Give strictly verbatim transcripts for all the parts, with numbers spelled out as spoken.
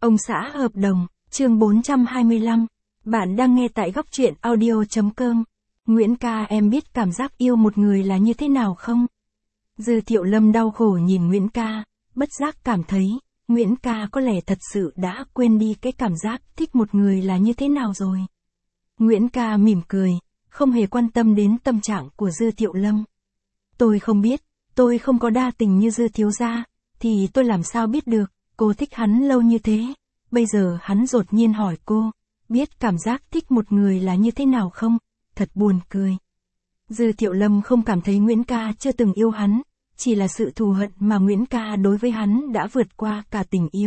Ông xã hợp đồng, chương bốn trăm hai mươi lăm. Bạn đang nghe tại góc truyện audio.com. Nguyễn ca, em biết cảm giác yêu một người là như thế nào không? Dư Thiệu Lâm đau khổ nhìn Nguyễn ca, bất giác cảm thấy, Nguyễn ca có lẽ thật sự đã quên đi cái cảm giác thích một người là như thế nào rồi. Nguyễn ca mỉm cười, không hề quan tâm đến tâm trạng của Dư Thiệu Lâm. Tôi không biết, tôi không có đa tình như Dư thiếu gia, thì tôi làm sao biết được, cô thích hắn lâu như thế. Bây giờ hắn đột nhiên hỏi cô, biết cảm giác thích một người là như thế nào không? Thật buồn cười. Dư Thiệu Lâm không cảm thấy Nguyễn ca chưa từng yêu hắn, chỉ là sự thù hận mà Nguyễn ca đối với hắn đã vượt qua cả tình yêu.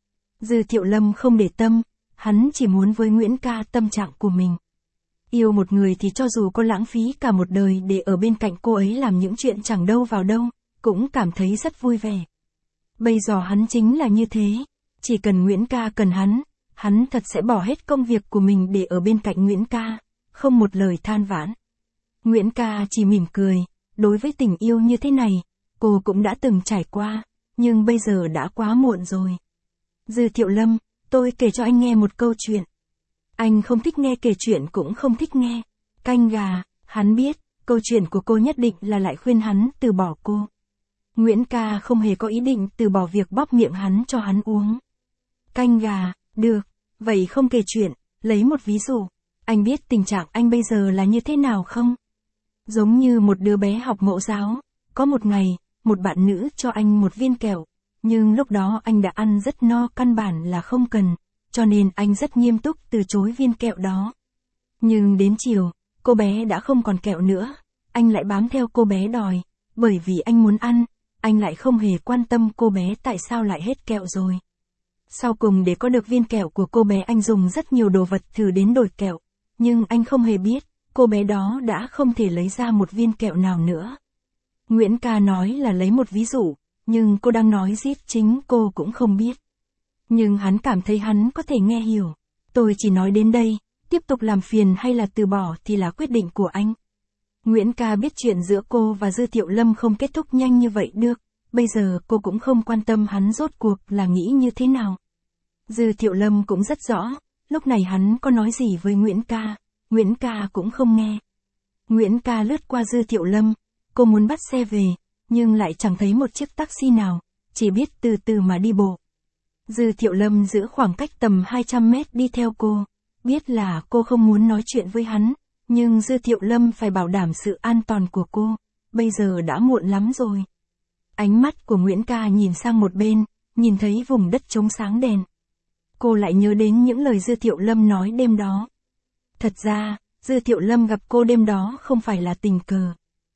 Dư Thiệu Lâm không để tâm, hắn chỉ muốn với Nguyễn ca tâm trạng của mình. Yêu một người thì cho dù có lãng phí cả một đời để ở bên cạnh cô ấy làm những chuyện chẳng đâu vào đâu, cũng cảm thấy rất vui vẻ. Bây giờ hắn chính là như thế, chỉ cần Nguyễn ca cần hắn, hắn thật sẽ bỏ hết công việc của mình để ở bên cạnh Nguyễn ca, không một lời than vãn. Nguyễn ca chỉ mỉm cười, đối với tình yêu như thế này, cô cũng đã từng trải qua, nhưng bây giờ đã quá muộn rồi. Dư Thiệu Lâm, tôi kể cho anh nghe một câu chuyện. Anh không thích nghe kể chuyện cũng không thích nghe. Canh gà, hắn biết, câu chuyện của cô nhất định là lại khuyên hắn từ bỏ cô. Nguyễn ca không hề có ý định từ bỏ việc bóp miệng hắn cho hắn uống. Canh gà, được, vậy không kể chuyện, lấy một ví dụ. Anh biết tình trạng anh bây giờ là như thế nào không? Giống như một đứa bé học mẫu giáo, có một ngày, một bạn nữ cho anh một viên kẹo, nhưng lúc đó anh đã ăn rất no, căn bản là không cần, cho nên anh rất nghiêm túc từ chối viên kẹo đó. Nhưng đến chiều, cô bé đã không còn kẹo nữa, anh lại bám theo cô bé đòi, bởi vì anh muốn ăn, anh lại không hề quan tâm cô bé tại sao lại hết kẹo rồi. Sau cùng để có được viên kẹo của cô bé, anh dùng rất nhiều đồ vật thử đến đổi kẹo, nhưng anh không hề biết, cô bé đó đã không thể lấy ra một viên kẹo nào nữa. Nguyễn ca nói là lấy một ví dụ, nhưng cô đang nói giết chính cô cũng không biết. Nhưng hắn cảm thấy hắn có thể nghe hiểu. Tôi chỉ nói đến đây, tiếp tục làm phiền hay là từ bỏ thì là quyết định của anh. Nguyễn ca biết chuyện giữa cô và Dư Thiệu Lâm không kết thúc nhanh như vậy được, bây giờ cô cũng không quan tâm hắn rốt cuộc là nghĩ như thế nào. Dư Thiệu Lâm cũng rất rõ, lúc này hắn có nói gì với Nguyễn ca, Nguyễn ca cũng không nghe. Nguyễn ca lướt qua Dư Thiệu Lâm, cô muốn bắt xe về, nhưng lại chẳng thấy một chiếc taxi nào, chỉ biết từ từ mà đi bộ. Dư Thiệu Lâm giữ khoảng cách tầm hai trăm mét đi theo cô, biết là cô không muốn nói chuyện với hắn, nhưng Dư Thiệu Lâm phải bảo đảm sự an toàn của cô, bây giờ đã muộn lắm rồi. Ánh mắt của Nguyễn ca nhìn sang một bên, nhìn thấy vùng đất trống sáng đèn. Cô lại nhớ đến những lời Dư Thiệu Lâm nói đêm đó. Thật ra, Dư Thiệu Lâm gặp cô đêm đó không phải là tình cờ,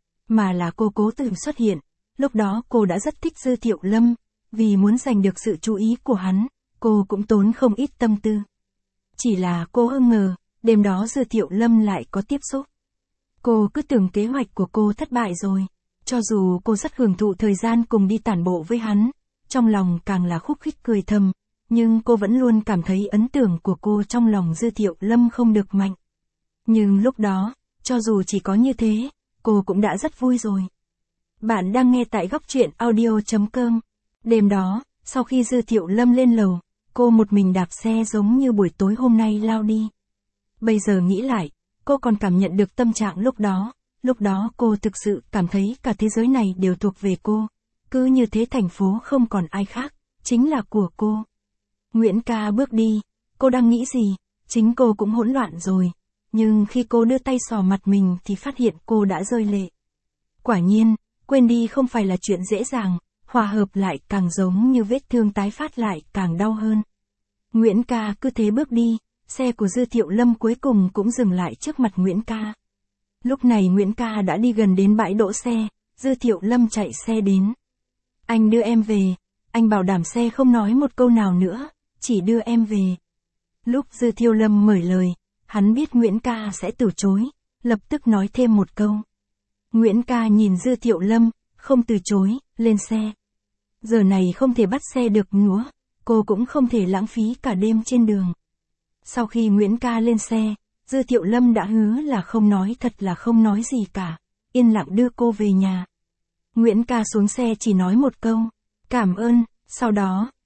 mà là cô cố tình xuất hiện. Lúc đó cô đã rất thích Dư Thiệu Lâm, vì muốn giành được sự chú ý của hắn, cô cũng tốn không ít tâm tư. Chỉ là cô không ngờ, đêm đó Dư Thiệu Lâm lại có tiếp xúc. Cô cứ tưởng kế hoạch của cô thất bại rồi, cho dù cô rất hưởng thụ thời gian cùng đi tản bộ với hắn, trong lòng càng là khúc khích cười thầm, nhưng cô vẫn luôn cảm thấy ấn tượng của cô trong lòng Dư Thiệu Lâm không được mạnh. Nhưng lúc đó, cho dù chỉ có như thế, cô cũng đã rất vui rồi. Bạn đang nghe tại góc truyện audio.com. Đêm đó, sau khi Dư Thiệu Lâm lên lầu, cô một mình đạp xe giống như buổi tối hôm nay lao đi. Bây giờ nghĩ lại, cô còn cảm nhận được tâm trạng lúc đó, lúc đó cô thực sự cảm thấy cả thế giới này đều thuộc về cô. Cứ như thế thành phố không còn ai khác, chính là của cô. Nguyễn ca bước đi, cô đang nghĩ gì, chính cô cũng hỗn loạn rồi. Nhưng khi cô đưa tay sò mặt mình thì phát hiện cô đã rơi lệ. Quả nhiên, quên đi không phải là chuyện dễ dàng, hòa hợp lại càng giống như vết thương tái phát lại càng đau hơn. Nguyễn ca cứ thế bước đi, xe của Dư Thiệu Lâm cuối cùng cũng dừng lại trước mặt Nguyễn ca. Lúc này Nguyễn ca đã đi gần đến bãi đỗ xe, Dư Thiệu Lâm chạy xe đến. Anh đưa em về, anh bảo đảm xe không nói một câu nào nữa, chỉ đưa em về. Lúc Dư Thiệu Lâm mở lời, hắn biết Nguyễn ca sẽ từ chối, lập tức nói thêm một câu. Nguyễn ca nhìn Dư Thiệu Lâm, không từ chối, lên xe. Giờ này không thể bắt xe được nữa, cô cũng không thể lãng phí cả đêm trên đường. Sau khi Nguyễn ca lên xe, Dư Thiệu Lâm đã hứa là không nói, thật là không nói gì cả, yên lặng đưa cô về nhà. Nguyễn ca xuống xe chỉ nói một câu, cảm ơn, sau đó,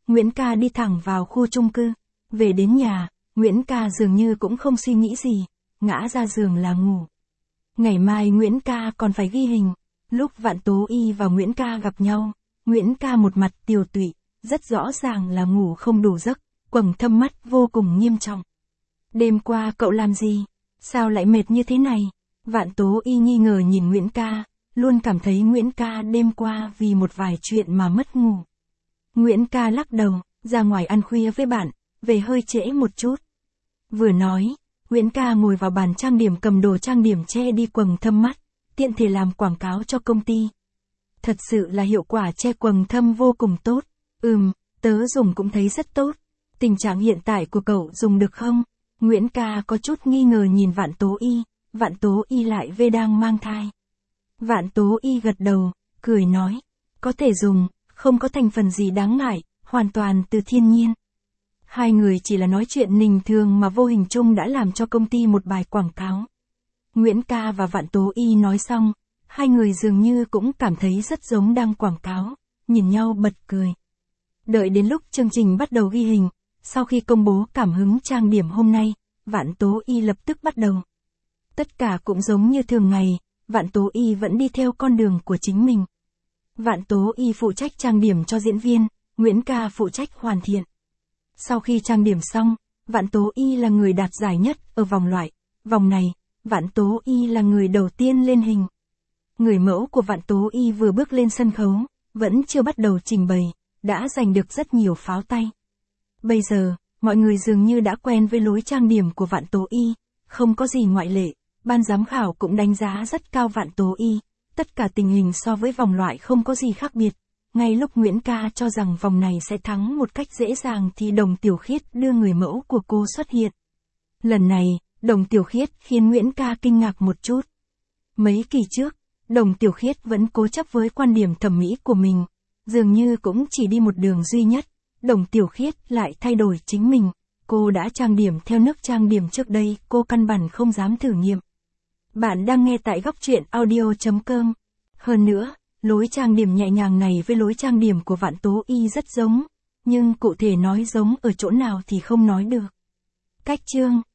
Nguyễn Ca đi thẳng vào khu chung cư. Về đến nhà, Nguyễn Ca dường như cũng không suy nghĩ gì, ngã ra giường là ngủ. Ngày mai Nguyễn Ca còn phải ghi hình. Lúc Vạn Tố Y và Nguyễn Ca gặp nhau, Nguyễn Ca một mặt tiều tụy, rất rõ ràng là ngủ không đủ giấc, quầng thâm mắt vô cùng nghiêm trọng. Đêm qua cậu làm gì? Sao lại mệt như thế này? Vạn Tố Y nghi ngờ nhìn Nguyễn Ca, luôn cảm thấy Nguyễn Ca đêm qua vì một vài chuyện mà mất ngủ. Nguyễn Ca lắc đầu, ra ngoài ăn khuya với bạn, về hơi trễ một chút. Vừa nói, Nguyễn Ca ngồi vào bàn trang điểm cầm đồ trang điểm che đi quầng thâm mắt, tiện thể làm quảng cáo cho công ty. Thật sự là hiệu quả che quầng thâm vô cùng tốt. Ừm, tớ dùng cũng thấy rất tốt. Tình trạng hiện tại của cậu dùng được không? Nguyễn Ca có chút nghi ngờ nhìn Vạn Tố Y, Vạn Tố Y lại về đang mang thai. Vạn Tố Y gật đầu, cười nói, có thể dùng, không có thành phần gì đáng ngại, hoàn toàn từ thiên nhiên. Hai người chỉ là nói chuyện bình thường mà vô hình chung đã làm cho công ty một bài quảng cáo. Nguyễn Ca và Vạn Tố Y nói xong, hai người dường như cũng cảm thấy rất giống đang quảng cáo, nhìn nhau bật cười. Đợi đến lúc chương trình bắt đầu ghi hình, sau khi công bố cảm hứng trang điểm hôm nay, Vạn Tố Y lập tức bắt đầu. Tất cả cũng giống như thường ngày, Vạn Tố Y vẫn đi theo con đường của chính mình. Vạn Tố Y phụ trách trang điểm cho diễn viên, Nguyễn Ca phụ trách hoàn thiện. Sau khi trang điểm xong, Vạn Tố Y là người đạt giải nhất ở vòng loại. Vòng này, Vạn Tố Y là người đầu tiên lên hình. Người mẫu của Vạn Tố Y vừa bước lên sân khấu, vẫn chưa bắt đầu trình bày, đã giành được rất nhiều pháo tay. Bây giờ, mọi người dường như đã quen với lối trang điểm của Vạn Tố Y, không có gì ngoại lệ, ban giám khảo cũng đánh giá rất cao Vạn Tố Y, tất cả tình hình so với vòng loại không có gì khác biệt. Ngay lúc Nguyễn Ca cho rằng vòng này sẽ thắng một cách dễ dàng thì Đồng Tiểu Khiết đưa người mẫu của cô xuất hiện. Lần này, Đồng Tiểu Khiết khiến Nguyễn Ca kinh ngạc một chút. Mấy kỳ trước, Đồng Tiểu Khiết vẫn cố chấp với quan điểm thẩm mỹ của mình, dường như cũng chỉ đi một đường duy nhất. Đồng Tiểu Khiết lại thay đổi chính mình, cô đã trang điểm theo nước trang điểm trước đây, cô căn bản không dám thử nghiệm. Bạn đang nghe tại góc truyện audio chấm com. Hơn nữa, lối trang điểm nhẹ nhàng này với lối trang điểm của Vạn Tố Y rất giống, nhưng cụ thể nói giống ở chỗ nào thì không nói được. Cách chương